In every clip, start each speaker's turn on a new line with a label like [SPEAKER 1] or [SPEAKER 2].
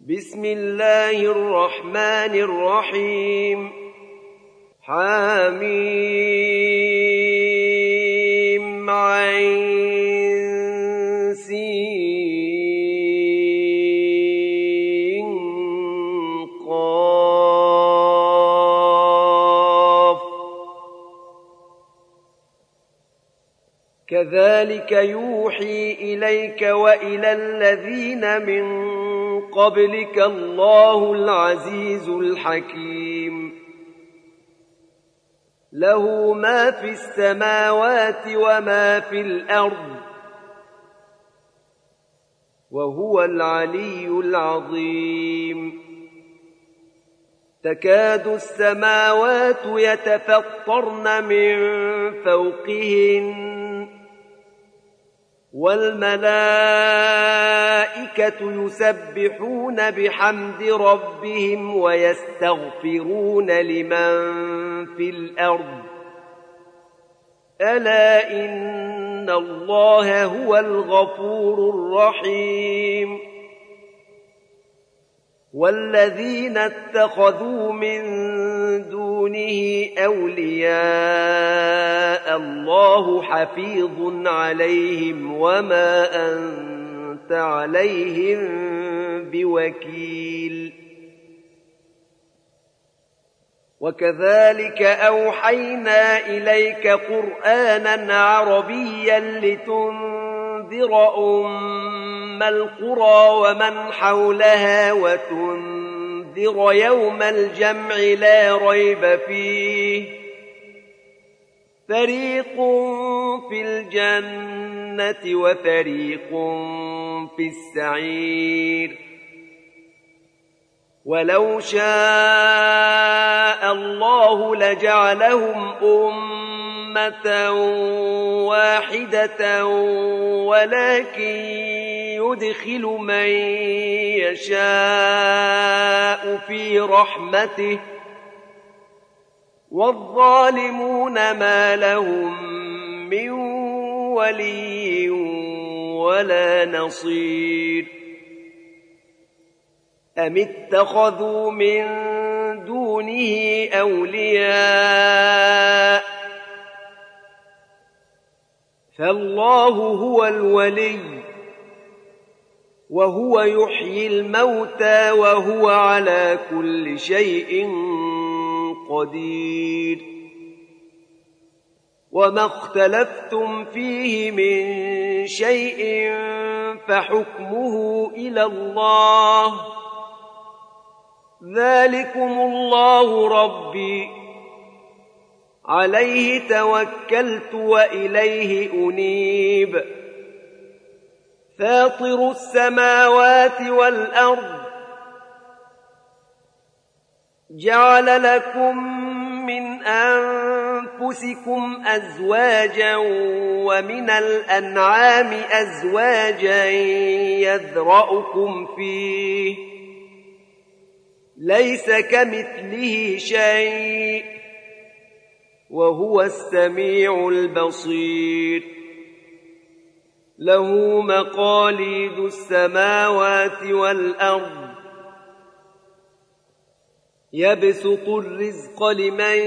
[SPEAKER 1] بسم الله الرحمن الرحيم حميم عين سين قاف كذلك يوحي إليك وإلى الذين من قبلك الله العزيز الحكيم له ما في السماوات وما في الأرض وهو العلي العظيم تكاد السماوات يتفطرن من فوقهن والملائكة يسبحون بحمد ربهم ويستغفرون لمن في الأرض ألا إن الله هو الغفور الرحيم والذين اتخذوا من دونه أولياء الله حفيظ عليهم وما أنت عليهم بوكيل وكذلك أوحينا إليك قرآنا عربيا لتنذر أم القرى ومن حولها وتنذر يوم الجمع لا ريب فيه فريق في الجنة وفريق في السعير ولو شاء الله لجعلهم أمة واحدة ولكن يدخل من يشاء في رحمته والظالمون ما لهم من ولي ولا نصير أم اتخذوا من دونه أولياء فالله هو الولي وهو يحيي الموتى وهو على كل شيء قدير وما اختلفتم فيه من شيء فحكمه إلى الله ذلكم الله ربي عليه توكلت وإليه أنيب فاطر السماوات والأرض جعل لكم من أنفسكم أزواجا ومن الأنعام أزواجا يذرأكم فيه ليس كمثله شيء وهو السميع البصير له مقاليد السماوات والأرض يبسط الرزق لمن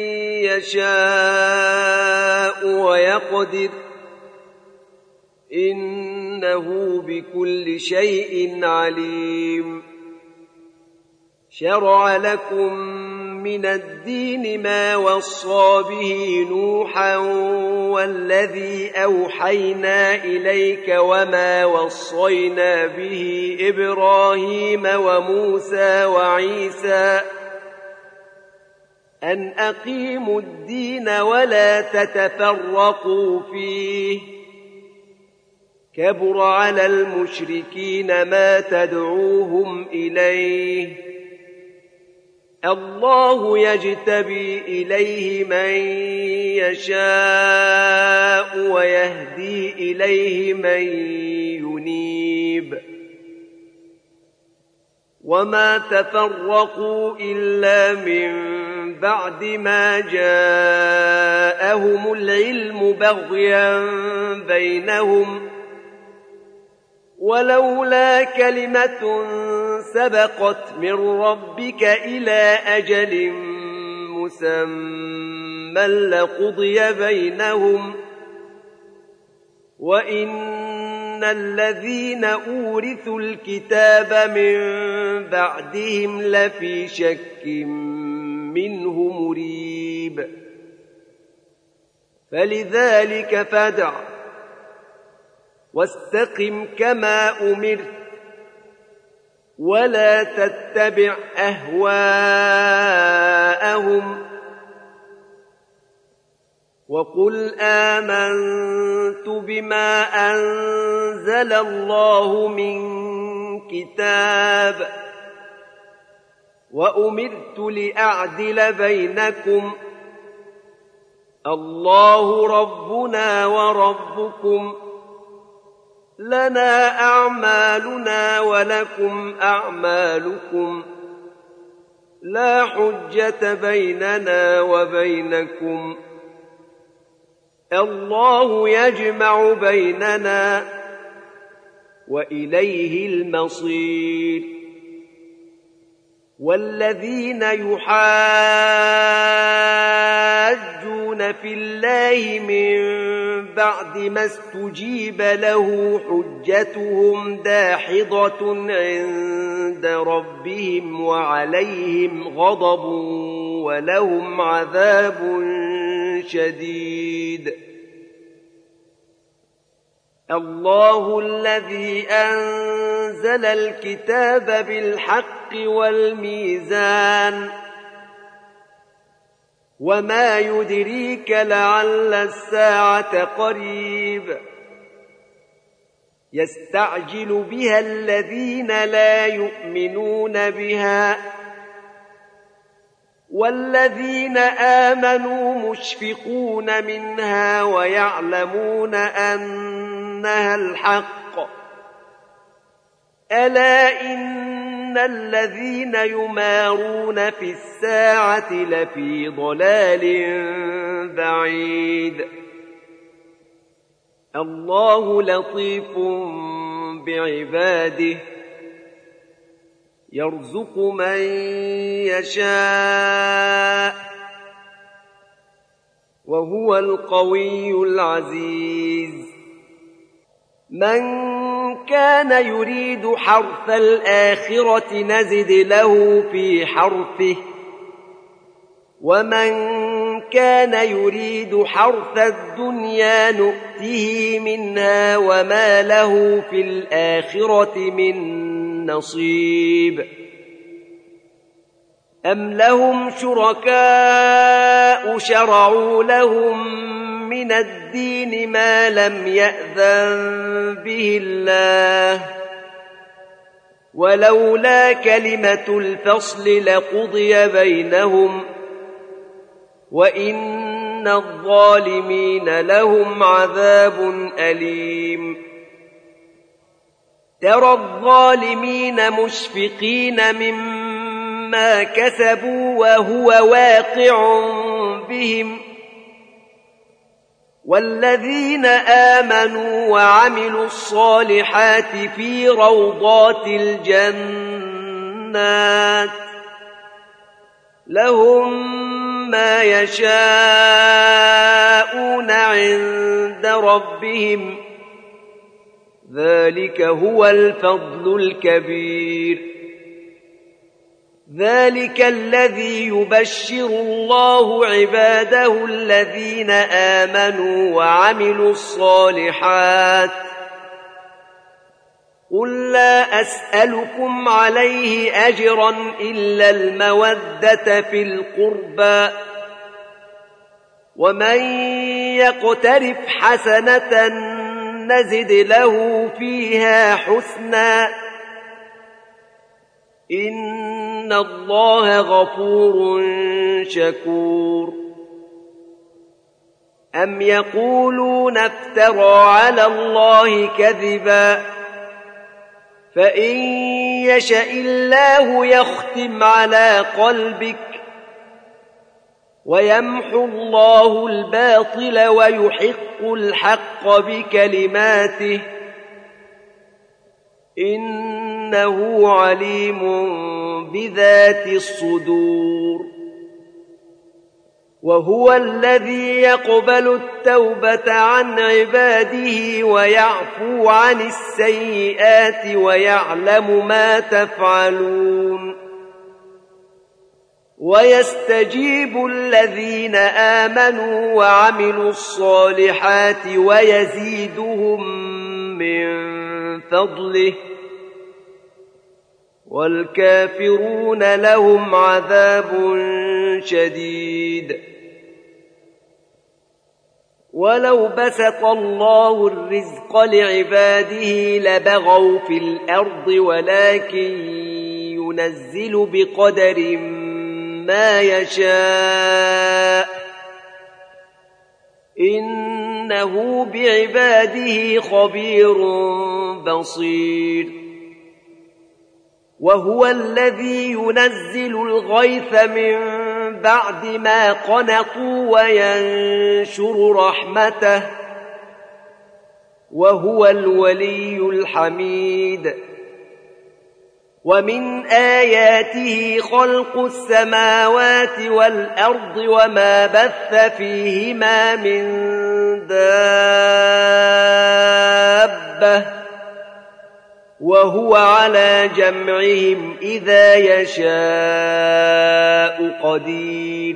[SPEAKER 1] يشاء ويقدر إنه بكل شيء عليم شرع لكم من الدين ما وصى به نوحا والذي أوحينا إليك وما وصينا به إبراهيم وموسى وعيسى أن أقيموا الدين ولا تتفرقوا فيه كبر على المشركين ما تدعوهم إليه الله يجتبي إليه من يشاء ويهدي إليه من ينيب وما تفرقوا إلا من بعد ما جاءهم العلم بغيا بينهم ولولا كلمة سبقت من ربك إلى أجل مسمى لقضي بينهم وإن الذين أورثوا الكتاب من بعدهم لفي شك منه مريب فلذلك فادع واستقم كما أمرت ولا تتبع أهواءهم وقل آمنت بما أنزل الله من كتاب وأمرت لأعدل بينكم الله ربنا وربكم لنا أعمالنا ولكم أعمالكم لا حجة بيننا وبينكم الله يجمع بيننا وإليه المصير والذين يحاجون في الله من بعد ما استجيب له حجتهم داحضة عند ربهم وعليهم غضب ولهم عذاب شديد الله الذي أنزل الكتاب بالحق والميزان وما يدريك لعل الساعة قريب يستعجل بها الذين لا يؤمنون بها والذين آمنوا مشفقون منها ويعلمون أنها الحق ألا إن الذين يمارون في الساعة لفي ضلال بعيد الله لطيف بعباده يرزق من يشاء وهو القوي العزيز من كان يريد حرث الآخرة نزد له في حرثه ومن كان يريد حرث الدنيا نؤته منها وما له في الآخرة من نصيب أم لهم شركاء شرعوا لهم من الدين ما لم يأذن به الله ولولا كلمة الفصل لقضي بينهم وإن الظالمين لهم عذاب أليم ترى الظالمين مشفقين مما كسبوا وهو واقع بهم والذين آمنوا وعملوا الصالحات في روضات الجنات لهم ما يشاءون عند ربهم ذلك هو الفضل الكبير ذلك الذي يبشر الله عباده الذين آمنوا وعملوا الصالحات قل لا أسألكم عليه أجرا إلا المودة في القربى ومن يقترف حسنة نزد له فيها حسنا إن الله غفور شكور أم يقولون افترى على الله كذبا فإن يشأ الله يختم على قلبك ويمحو الله الباطل ويحق الحق بكلماته إنه عليم بذات الصدور وهو الذي يقبل التوبة عن عباده ويعفو عن السيئات ويعلم ما تفعلون ويستجيب الذين آمنوا وعملوا الصالحات ويزيدهم من فضله والكافرون لهم عذاب شديد ولو بسط الله الرزق لعباده لبغوا في الأرض ولكن ينزل بقدر ما يشاء إنه بعباده خبير بصير وهو الذي ينزل الغيث من بعد ما قنطوا وينشر رحمته وهو الولي الحميد ومن آياته خلق السماوات والأرض وما بث فيهما من دابة وهو على جمعهم إذا يشاء قدير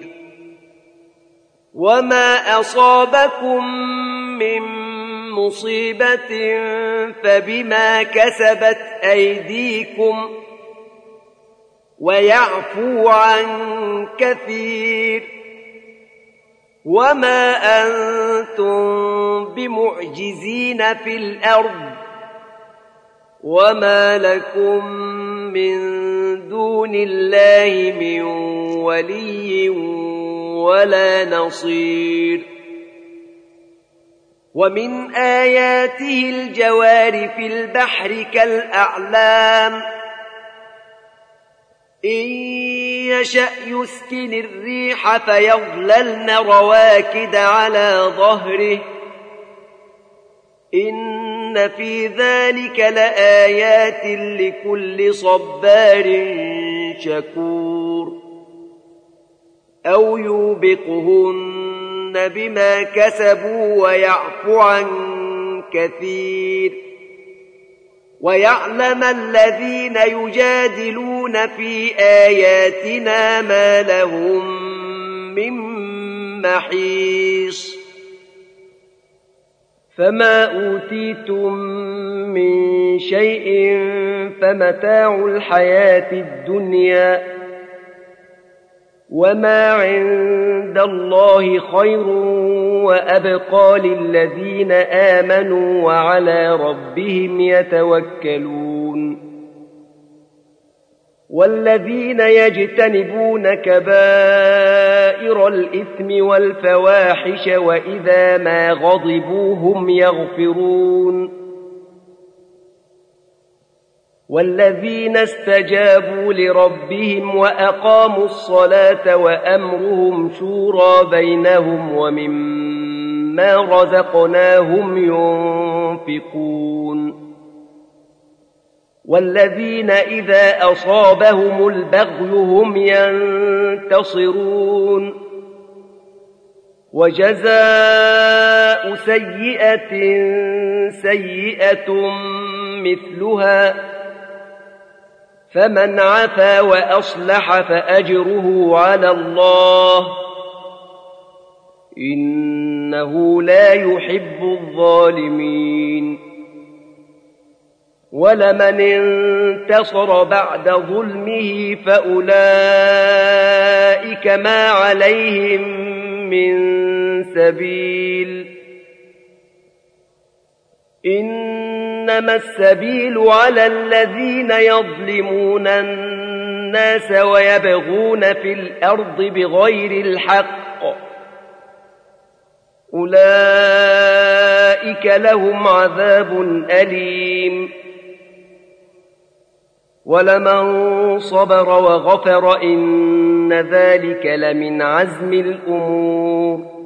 [SPEAKER 1] وما أصابكم من مصيبة فبما كسبت أيديكم ويعفو عن كثير وما أنتم بمعجزين في الأرض وما لكم من دون الله من ولي ولا نصير ومن آياته الجوار في البحر كالأعلام إن يشأ يسكن الريح فيظللن رواكد على ظهره إن في ذلك لآيات لكل صبار شكور أو يوبقهن بما كسبوا ويعفو عن كثير ويعلم الذين يجادلون في آياتنا ما لهم من محيص فما أوتيتم من شيء فمتاع الحياة الدنيا وما عند الله خير وأبقى للذين آمنوا وعلى ربهم يتوكلون والذين يجتنبون كبائر الإثم والفواحش وإذا ما غضبوا هم يغفرون والذين استجابوا لربهم وأقاموا الصلاة وأمرهم شورى بينهم ومما رزقناهم ينفقون والذين إذا أصابهم البغي هم ينتصرون وجزاء سيئة سيئة مثلها فمن عفا وأصلح فأجره على الله إنه لا يحب الظالمين ولمن انتصر بعد ظلمه فأولئك ما عليهم من سبيل إنما السبيل على الذين يظلمون الناس ويبغون في الأرض بغير الحق أولئك لهم عذاب أليم ولمن صبر وغفر إن ذلك لمن عزم الأمور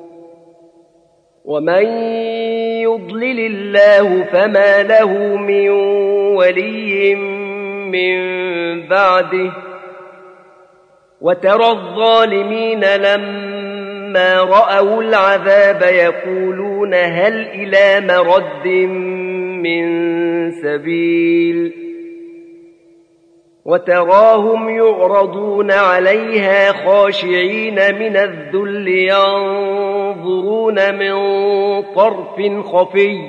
[SPEAKER 1] ومن يضلل الله فما له من ولي من بعده وترى الظالمين لما رأوا العذاب يقولون هل إلى مرد من سبيل وتراهم يعرضون عليها خاشعين من الذل ينظرون من طرف خفي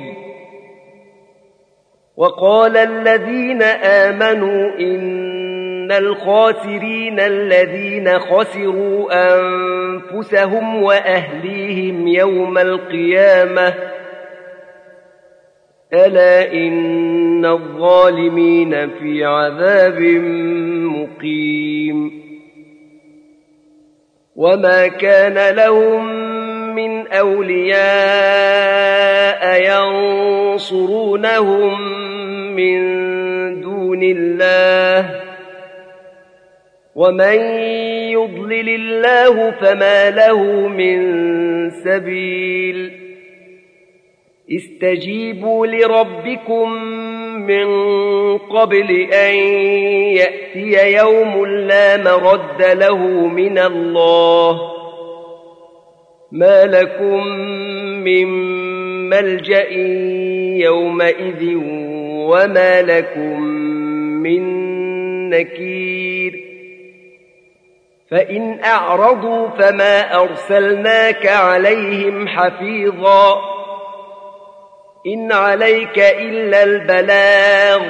[SPEAKER 1] وقال الذين آمنوا إن الخاسرين الذين خسروا أنفسهم وأهليهم يوم القيامة ألا إن الظالمين في عذاب مقيم وما كان لهم من أولياء ينصرونهم من دون الله ومن يضلل الله فما له من سبيل استجيبوا لربكم من قبل أن يأتي يوم لا مرد له من الله ما لكم من ملجأ يومئذ وما لكم من نكير فإن أعرضوا فما أرسلناك عليهم حفيظا إن عليك إلا البلاغ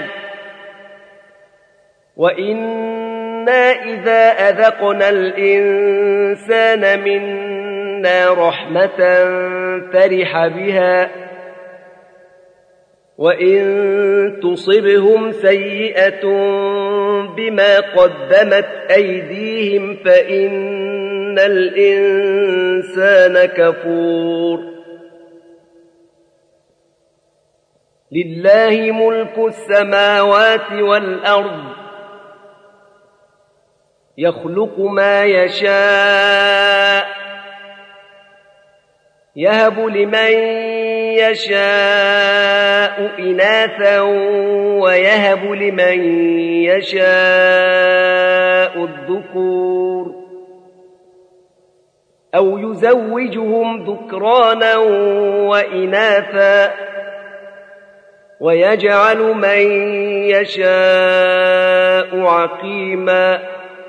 [SPEAKER 1] وإنا إذا أذقنا الإنسان منا رحمة فرح بها وإن تصبهم سيئة بما قدمت أيديهم فإن الإنسان كفور لله ملك السماوات والأرض يخلق ما يشاء يهب لمن يشاء إناثا ويهب لمن يشاء الذكور أو يزوجهم ذكرانا وإناثا ويجعل من يشاء عقيما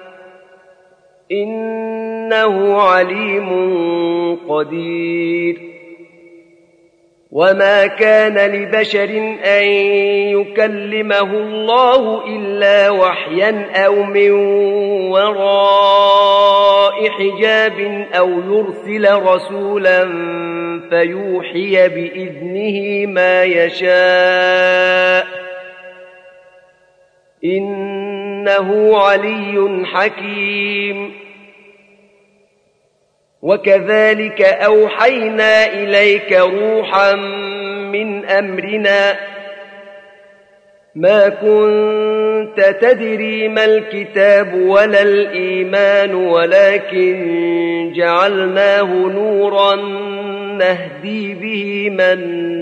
[SPEAKER 1] إنه عليم قدير وما كان لبشر أن يكلمه الله إلا وحيا أو من وراء حجاب أو يرسل رسولا فيوحي بإذنه ما يشاء إنه علي حكيم وكذلك أوحينا إليك روحا من أمرنا ما كنت تدري ما الكتاب ولا الإيمان ولكن جعلناه نورا نهدي به من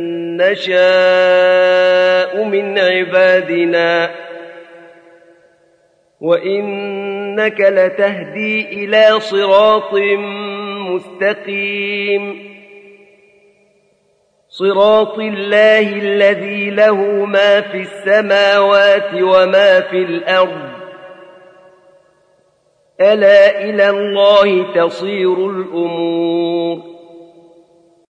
[SPEAKER 1] نشاء من عبادنا وإنك لتهدي إلى صراط مستقيم صراط الله الذي له ما في السماوات وما في الأرض ألا إلى الله تصير الأمور